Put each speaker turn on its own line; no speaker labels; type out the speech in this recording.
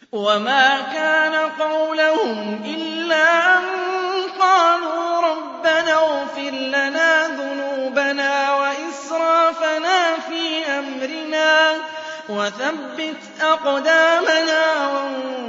وَمَا كَانَ قَوْلَهُمْ إِلَّا أَن قَالُوا رَبَّنَا اغْفِرْ لَنَا ذُنُوبَنَا وَإِسْرَافَنَا فِي أَمْرِنَا وَثَبِّتْ أَقْدَامَنَا